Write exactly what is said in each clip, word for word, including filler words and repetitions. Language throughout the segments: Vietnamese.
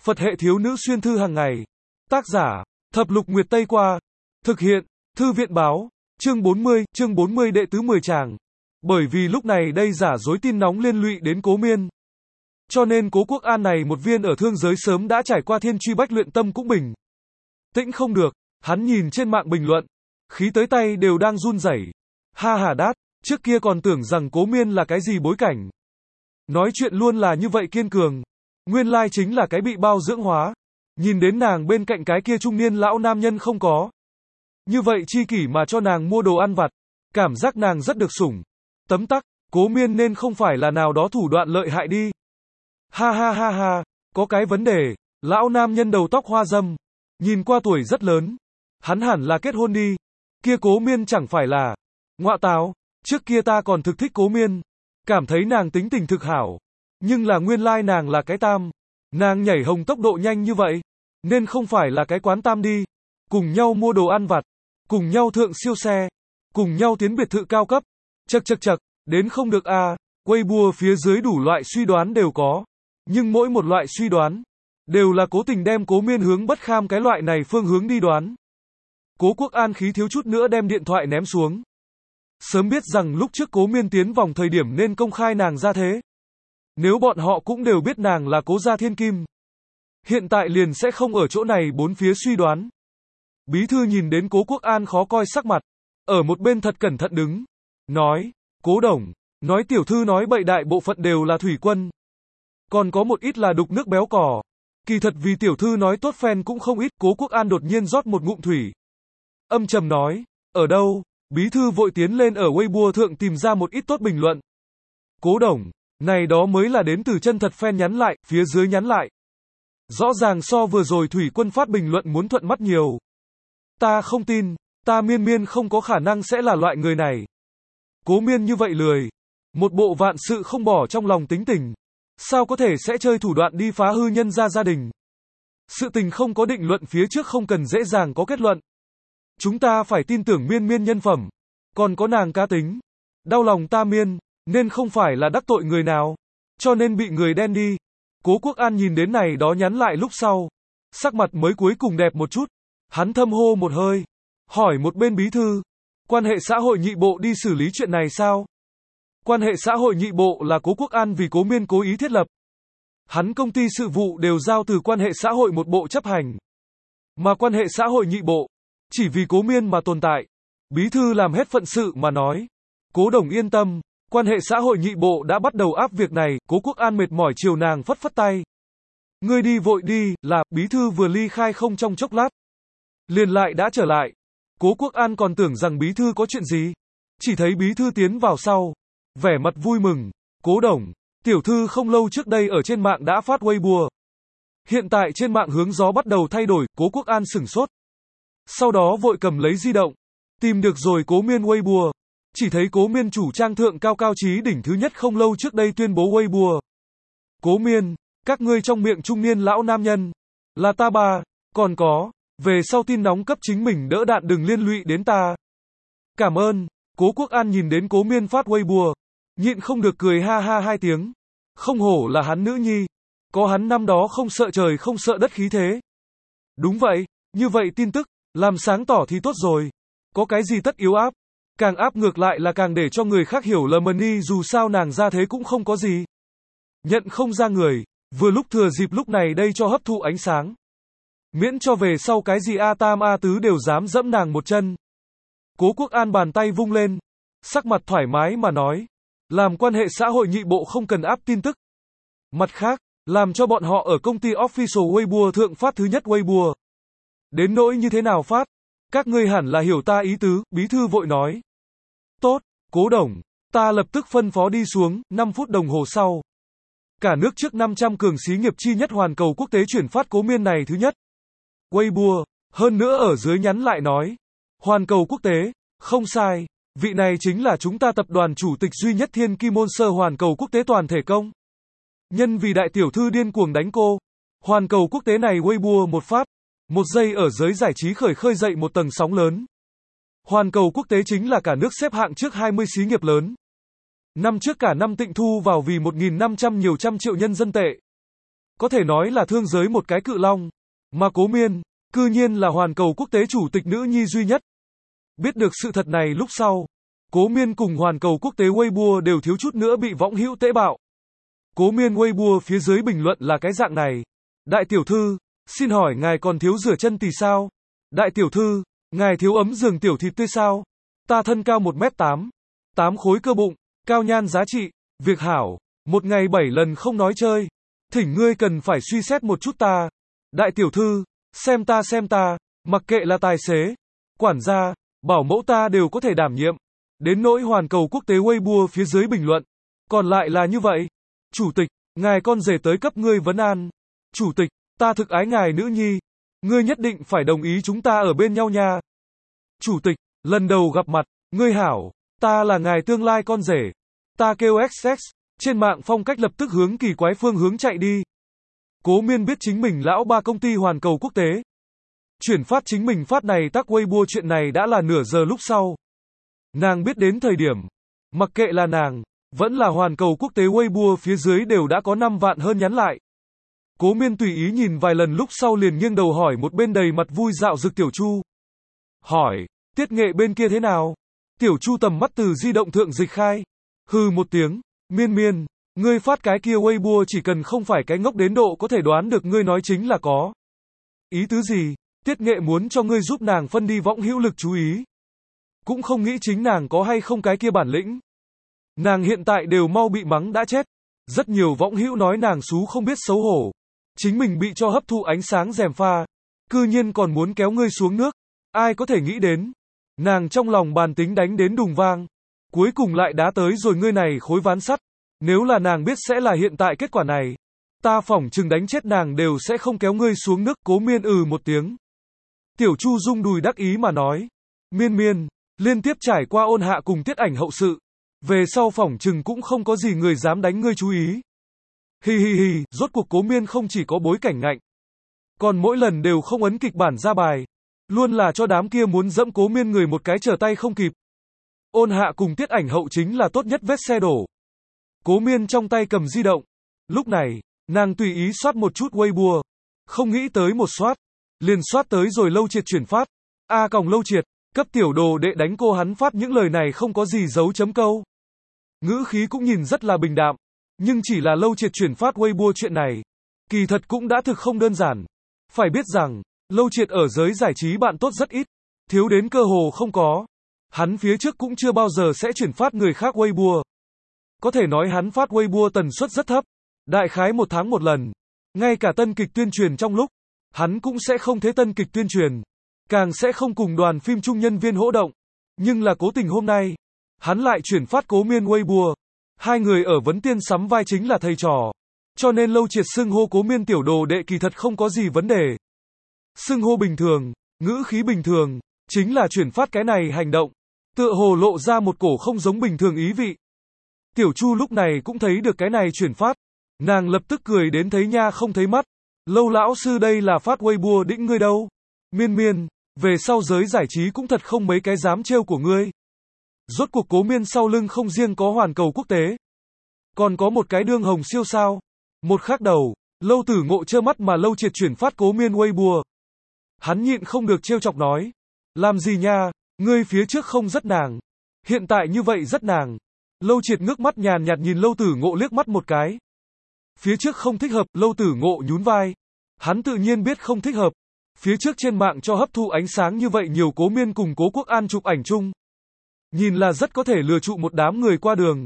Phật hệ thiếu nữ xuyên thư hàng ngày. Tác giả, Thập Lục Nguyệt Tây Qua. Thực hiện, Thư viện báo. Chương bốn mươi, chương bốn mươi đệ tứ mười tràng. Bởi vì lúc này đây giả dối tin nóng liên lụy đến Cố Miên. Cho nên Cố Quốc An này một viên ở thương giới sớm đã trải qua thiên truy bách luyện tâm cũng bình tĩnh không được, hắn nhìn trên mạng bình luận, khí tới tay đều đang run rẩy. Ha hà đát, trước kia còn tưởng rằng Cố Miên là cái gì bối cảnh. Nói chuyện luôn là như vậy kiên cường. Nguyên lai chính là cái bị bao dưỡng hóa. Nhìn đến nàng bên cạnh cái kia trung niên lão nam nhân không có. Như vậy chi kỷ mà cho nàng mua đồ ăn vặt. Cảm giác nàng rất được sủng. Tấm tắc, Cố Miên nên không phải là nào đó thủ đoạn lợi hại đi. Ha ha ha ha, có cái vấn đề, lão nam nhân đầu tóc hoa râm. Nhìn qua tuổi rất lớn. Hắn hẳn là kết hôn đi. Kia Cố Miên chẳng phải là. Ngọa táo, trước kia ta còn thực thích Cố Miên. Cảm thấy nàng tính tình thực hảo. Nhưng là nguyên lai nàng là cái tam. Nàng nhảy hồng tốc độ nhanh như vậy. Nên không phải là cái quán tam đi. Cùng nhau mua đồ ăn vặt. Cùng nhau thượng siêu xe. Cùng nhau tiến biệt thự cao cấp. Chậc chậc chậc, đến không được à. Weibo phía dưới đủ loại suy đoán đều có. Nhưng mỗi một loại suy đoán. Đều là cố tình đem Cố Miên hướng bất kham cái loại này phương hướng đi đoán. Cố Quốc An khí thiếu chút nữa đem điện thoại ném xuống. Sớm biết rằng lúc trước Cố Miên tiến vòng thời điểm nên công khai nàng ra thế. Nếu bọn họ cũng đều biết nàng là Cố gia thiên kim. Hiện tại liền sẽ không ở chỗ này bốn phía suy đoán. Bí thư nhìn đến Cố Quốc An khó coi sắc mặt. Ở một bên thật cẩn thận đứng. Nói, Cố Đồng, nói tiểu thư nói bậy đại bộ phận đều là thủy quân. Còn có một ít là đục nước béo cò. Kỳ thật vì tiểu thư nói tốt fan cũng không ít. Cố Quốc An đột nhiên rót một ngụm thủy. Âm trầm nói, ở đâu? Bí thư vội tiến lên ở Weibo thượng tìm ra một ít tốt bình luận. Cố Đồng, này đó mới là đến từ chân thật fan nhắn lại, phía dưới nhắn lại. Rõ ràng so vừa rồi thủy quân phát bình luận muốn thuận mắt nhiều. Ta không tin, ta Miên Miên không có khả năng sẽ là loại người này. Cố Miên như vậy lười. Một bộ vạn sự không bỏ trong lòng tính tình. Sao có thể sẽ chơi thủ đoạn đi phá hư nhân gia gia đình. Sự tình không có định luận phía trước không cần dễ dàng có kết luận. Chúng ta phải tin tưởng Miên Miên nhân phẩm. Còn có nàng cá tính. Đau lòng ta Miên, nên không phải là đắc tội người nào. Cho nên bị người đen đi. Cố Quốc An nhìn đến này đó nhắn lại lúc sau. Sắc mặt mới cuối cùng đẹp một chút. Hắn thâm hô một hơi. Hỏi một bên bí thư. Quan hệ xã hội nhị bộ đi xử lý chuyện này sao? Quan hệ xã hội nhị bộ là Cố Quốc An vì Cố Miên cố ý thiết lập. Hắn công ty sự vụ đều giao từ quan hệ xã hội một bộ chấp hành. Mà quan hệ xã hội nhị bộ, chỉ vì Cố Miên mà tồn tại. Bí thư làm hết phận sự mà nói. Cố Đồng yên tâm, quan hệ xã hội nhị bộ đã bắt đầu áp việc này. Cố Quốc An mệt mỏi chiều nàng phất phất tay. Ngươi đi vội đi, là, bí thư vừa ly khai không trong chốc lát. Liền lại đã trở lại. Cố Quốc An còn tưởng rằng bí thư có chuyện gì. Chỉ thấy bí thư tiến vào sau. Vẻ mặt vui mừng. Cố Đồng, tiểu thư không lâu trước đây ở trên mạng đã phát Weibo. Hiện tại trên mạng hướng gió bắt đầu thay đổi. Cố Quốc An sửng sốt. Sau đó vội cầm lấy di động. Tìm được rồi Cố Miên Weibo. Chỉ thấy Cố Miên chủ trang thượng cao cao chí đỉnh thứ nhất không lâu trước đây tuyên bố Weibo. Cố Miên, các ngươi trong miệng trung niên lão nam nhân. Là ta ba. Còn có, về sau tin nóng cấp chính mình đỡ đạn đừng liên lụy đến ta. Cảm ơn. Cố Quốc An nhìn đến Cố Miên phát Weibo. Nhịn không được cười ha ha hai tiếng. Không hổ là hắn nữ nhi. Có hắn năm đó không sợ trời không sợ đất khí thế. Đúng vậy, như vậy tin tức, làm sáng tỏ thì tốt rồi. Có cái gì tất yếu áp. Càng áp ngược lại là càng để cho người khác hiểu lầm đi dù sao nàng ra thế cũng không có gì. Nhận không ra người, vừa lúc thừa dịp lúc này đây cho hấp thụ ánh sáng. Miễn cho về sau cái gì A Tam A Tứ đều dám dẫm nàng một chân. Cố Quốc An bàn tay vung lên. Sắc mặt thoải mái mà nói. Làm quan hệ xã hội nhị bộ không cần áp tin tức. Mặt khác, làm cho bọn họ ở công ty official Weibo thượng phát thứ nhất Weibo. Đến nỗi như thế nào phát? Các ngươi hẳn là hiểu ta ý tứ, bí thư vội nói. Tốt, Cố Đồng, ta lập tức phân phó đi xuống, năm phút đồng hồ sau. Cả nước trước năm trăm cường xí nghiệp chi nhất hoàn cầu quốc tế chuyển phát Cố Miên này thứ nhất. Weibo, hơn nữa ở dưới nhắn lại nói. Hoàn cầu quốc tế, không sai, vị này chính là chúng ta tập đoàn chủ tịch duy nhất Thiên Kim Môn Sơ hoàn cầu quốc tế toàn thể công. Nhân vì đại tiểu thư điên cuồng đánh cô. Hoàn cầu quốc tế này Weibo một phát. Một giây ở giới giải trí khởi khơi dậy một tầng sóng lớn. Hoàn cầu quốc tế chính là cả nước xếp hạng trước hai mươi xí nghiệp lớn. Năm trước cả năm tịnh thu vào vì một nghìn năm trăm nhiều trăm triệu nhân dân tệ. có thể nói là thương giới một cái cự long. Mà Cố Miên, cư nhiên là hoàn cầu quốc tế chủ tịch nữ nhi duy nhất. Biết được sự thật này lúc sau, Cố Miên cùng hoàn cầu quốc tế Weibo đều thiếu chút nữa bị võng hữu tễ bạo. Cố Miên Weibo phía dưới bình luận là cái dạng này. Đại tiểu thư, xin hỏi ngài còn thiếu rửa chân tỳ sao? Đại tiểu thư, ngài thiếu ấm giường tiểu thịt tươi sao? Ta thân cao một mét tám, tám khối cơ bụng, cao nhan giá trị, việc hảo, một ngày bảy lần không nói chơi. Thỉnh ngươi cần phải suy xét một chút ta. Đại tiểu thư, xem ta xem ta, mặc kệ là tài xế, quản gia, bảo mẫu ta đều có thể đảm nhiệm. Đến nỗi hoàn cầu quốc tế Weibo phía dưới bình luận, còn lại là như vậy. Chủ tịch, ngài con rể tới cấp ngươi vấn an. Chủ tịch, ta thực ái ngài nữ nhi. Ngươi nhất định phải đồng ý chúng ta ở bên nhau nha. Chủ tịch, lần đầu gặp mặt, ngươi hảo, ta là ngài tương lai con rể. Ta kêu ích ích, trên mạng phong cách lập tức hướng kỳ quái phương hướng chạy đi. Cố Miên biết chính mình lão ba công ty hoàn cầu quốc tế. Chuyển phát chính mình phát này tác Weibo chuyện này đã là nửa giờ lúc sau. Nàng biết đến thời điểm, mặc kệ là nàng, vẫn là hoàn cầu quốc tế Weibo phía dưới đều đã có năm vạn hơn nhắn lại. Cố Miên tùy ý nhìn vài lần lúc sau liền nghiêng đầu hỏi một bên đầy mặt vui dạo dực Tiểu Chu. Hỏi, tiết nghệ bên kia thế nào? Tiểu Chu tầm mắt từ di động thượng dịch khai. Hừ một tiếng, Miên Miên, ngươi phát cái kia Weibo chỉ cần không phải cái ngốc đến độ có thể đoán được ngươi nói chính là có. Ý tứ gì? Tiết nghệ muốn cho ngươi giúp nàng phân đi võng hữu lực chú ý. Cũng không nghĩ chính nàng có hay không cái kia bản lĩnh. Nàng hiện tại đều mau bị mắng đã chết. Rất nhiều võng hữu nói nàng xú không biết xấu hổ. Chính mình bị cho hấp thụ ánh sáng rèm pha. Cư nhiên còn muốn kéo ngươi xuống nước. Ai có thể nghĩ đến. Nàng trong lòng bàn tính đánh đến đùng vang. Cuối cùng lại đá tới rồi ngươi này khối ván sắt. Nếu là nàng biết sẽ là hiện tại kết quả này. Ta phỏng chừng đánh chết nàng đều sẽ không kéo ngươi xuống nước. Cố Miên ừ một tiếng. Tiểu Chu rung đùi đắc ý mà nói. Miên Miên, liên tiếp trải qua ôn hạ cùng tiết ảnh hậu sự. Về sau phỏng chừng cũng không có gì người dám đánh ngươi chú ý. Hi hi hi, rốt cuộc Cố Miên không chỉ có bối cảnh ngạnh. Còn mỗi lần đều không ấn kịch bản ra bài. Luôn là cho đám kia muốn dẫm Cố Miên người một cái trở tay không kịp. Ôn hạ cùng tiết ảnh hậu chính là tốt nhất vết xe đổ. Cố Miên trong tay cầm di động. Lúc này, nàng tùy ý soát một chút Weibo. Không nghĩ tới một soát. Liền soát tới rồi Lâu Triệt chuyển phát. A còng Lâu Triệt, cấp tiểu đồ đệ đánh cô hắn phát những lời này không có gì dấu chấm câu. Ngữ khí cũng nhìn rất là bình đạm. Nhưng chỉ là Lâu Triệt chuyển phát Weibo chuyện này. Kỳ thật cũng đã thực không đơn giản. Phải biết rằng, Lâu Triệt ở giới giải trí bạn tốt rất ít. Thiếu đến cơ hồ không có. Hắn phía trước cũng chưa bao giờ sẽ chuyển phát người khác Weibo. Có thể nói hắn phát Weibo tần suất rất thấp. Đại khái một tháng một lần. Ngay cả tân kịch tuyên truyền trong lúc, hắn cũng sẽ không thế tân kịch tuyên truyền. Càng sẽ không cùng đoàn phim chung nhân viên hỗ động. Nhưng là cố tình hôm nay, hắn lại chuyển phát Cố Miên Weibo. Hai người ở vấn tiên sắm vai chính là thầy trò. Cho nên Lâu Triệt xưng hô Cố Miên tiểu đồ đệ kỳ thật không có gì vấn đề. Xưng hô bình thường, ngữ khí bình thường, chính là chuyển phát cái này hành động. Tựa hồ lộ ra một cổ không giống bình thường ý vị. Tiểu Chu lúc này cũng thấy được cái này chuyển phát. Nàng lập tức cười đến thấy nha không thấy mắt. Lâu lão sư đây là phát Weibo đĩnh ngươi đâu. Miên Miên, về sau giới giải trí cũng thật không mấy cái dám trêu của ngươi. Rốt cuộc Cố Miên sau lưng không riêng có hoàn cầu quốc tế. Còn có một cái đương hồng siêu sao. Một khắc đầu, Lâu Tử Ngộ trơ mắt mà Lâu Triệt chuyển phát Cố Miên Weibo. Hắn nhịn không được trêu chọc nói. Làm gì nha, ngươi phía trước không rất nàng. Hiện tại như vậy rất nàng. Lâu Triệt ngước mắt nhàn nhạt nhìn Lâu Tử Ngộ liếc mắt một cái. Phía trước không thích hợp, Lâu Tử Ngộ nhún vai. Hắn tự nhiên biết không thích hợp. Phía trước trên mạng cho hấp thu ánh sáng như vậy nhiều Cố Miên cùng Cố Quốc An chụp ảnh chung. Nhìn là rất có thể lừa trụ một đám người qua đường.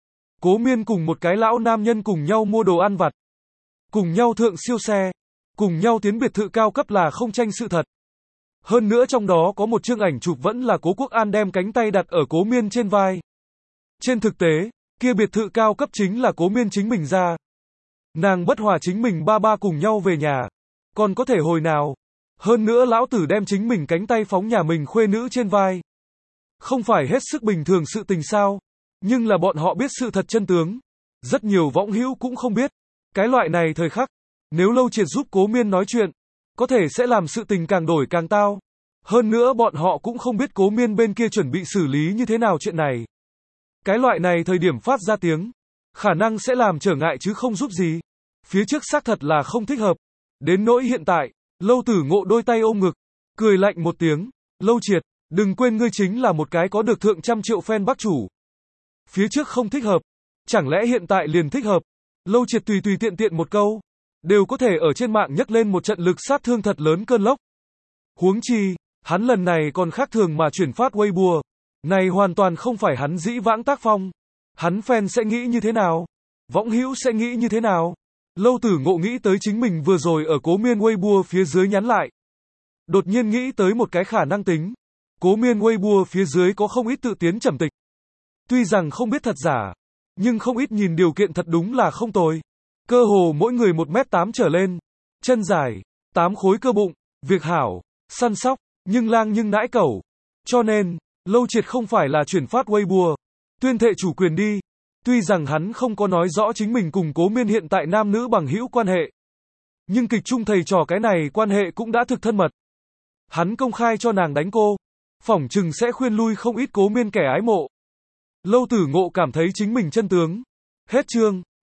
Cố Miên cùng một cái lão nam nhân cùng nhau mua đồ ăn vặt. Cùng nhau thượng siêu xe. Cùng nhau tiến biệt thự cao cấp là không tranh sự thật. Hơn nữa trong đó có một chương ảnh chụp vẫn là Cố Quốc An đem cánh tay đặt ở Cố Miên trên vai. Trên thực tế, kia biệt thự cao cấp chính là Cố Miên chính mình ra. Nàng bất hòa chính mình ba ba cùng nhau về nhà. Còn có thể hồi nào. Hơn nữa lão tử đem chính mình cánh tay phóng nhà mình khuê nữ trên vai. Không phải hết sức bình thường sự tình sao. Nhưng là bọn họ biết sự thật chân tướng. Rất nhiều võng hữu cũng không biết. Cái loại này thời khắc. Nếu Lâu Triệt giúp Cố Miên nói chuyện. Có thể sẽ làm sự tình càng đổi càng tao. Hơn nữa bọn họ cũng không biết Cố Miên bên kia chuẩn bị xử lý như thế nào chuyện này. Cái loại này thời điểm phát ra tiếng. Khả năng sẽ làm trở ngại chứ không giúp gì. Phía trước xác thật là không thích hợp. Đến nỗi hiện tại, Lâu Tử Ngộ đôi tay ôm ngực, cười lạnh một tiếng, Lâu Triệt, đừng quên ngươi chính là một cái có được thượng trăm triệu fan Bắc chủ. Phía trước không thích hợp, chẳng lẽ hiện tại liền thích hợp? Lâu Triệt tùy tùy tiện tiện một câu, đều có thể ở trên mạng nhấc lên một trận lực sát thương thật lớn cơn lốc. Huống chi, hắn lần này còn khác thường mà chuyển phát Weibo. Này hoàn toàn không phải hắn dĩ vãng tác phong. Hắn fan sẽ nghĩ như thế nào? Võng hữu sẽ nghĩ như thế nào? Lâu Tử Ngộ nghĩ tới chính mình vừa rồi ở Cố Miên Weibo phía dưới nhắn lại. Đột nhiên nghĩ tới một cái khả năng tính. Cố Miên Weibo phía dưới có không ít tự tiến trầm tịch. Tuy rằng không biết thật giả, nhưng không ít nhìn điều kiện thật đúng là không tồi. Cơ hồ mỗi người một mét tám trở lên, chân dài, tám khối cơ bụng, việc hảo, săn sóc, nhưng lang nhưng nãi cẩu. Cho nên, Lâu Triệt không phải là chuyển phát Weibo, tuyên thệ chủ quyền đi. Tuy rằng hắn không có nói rõ chính mình cùng Cố Miên hiện tại nam nữ bằng hữu quan hệ, nhưng kịch trung thầy trò cái này quan hệ cũng đã thực thân mật. Hắn công khai cho nàng đánh cô, phỏng chừng sẽ khuyên lui không ít Cố Miên kẻ ái mộ. Lâu Tử Ngộ cảm thấy chính mình chân tướng. Hết chương.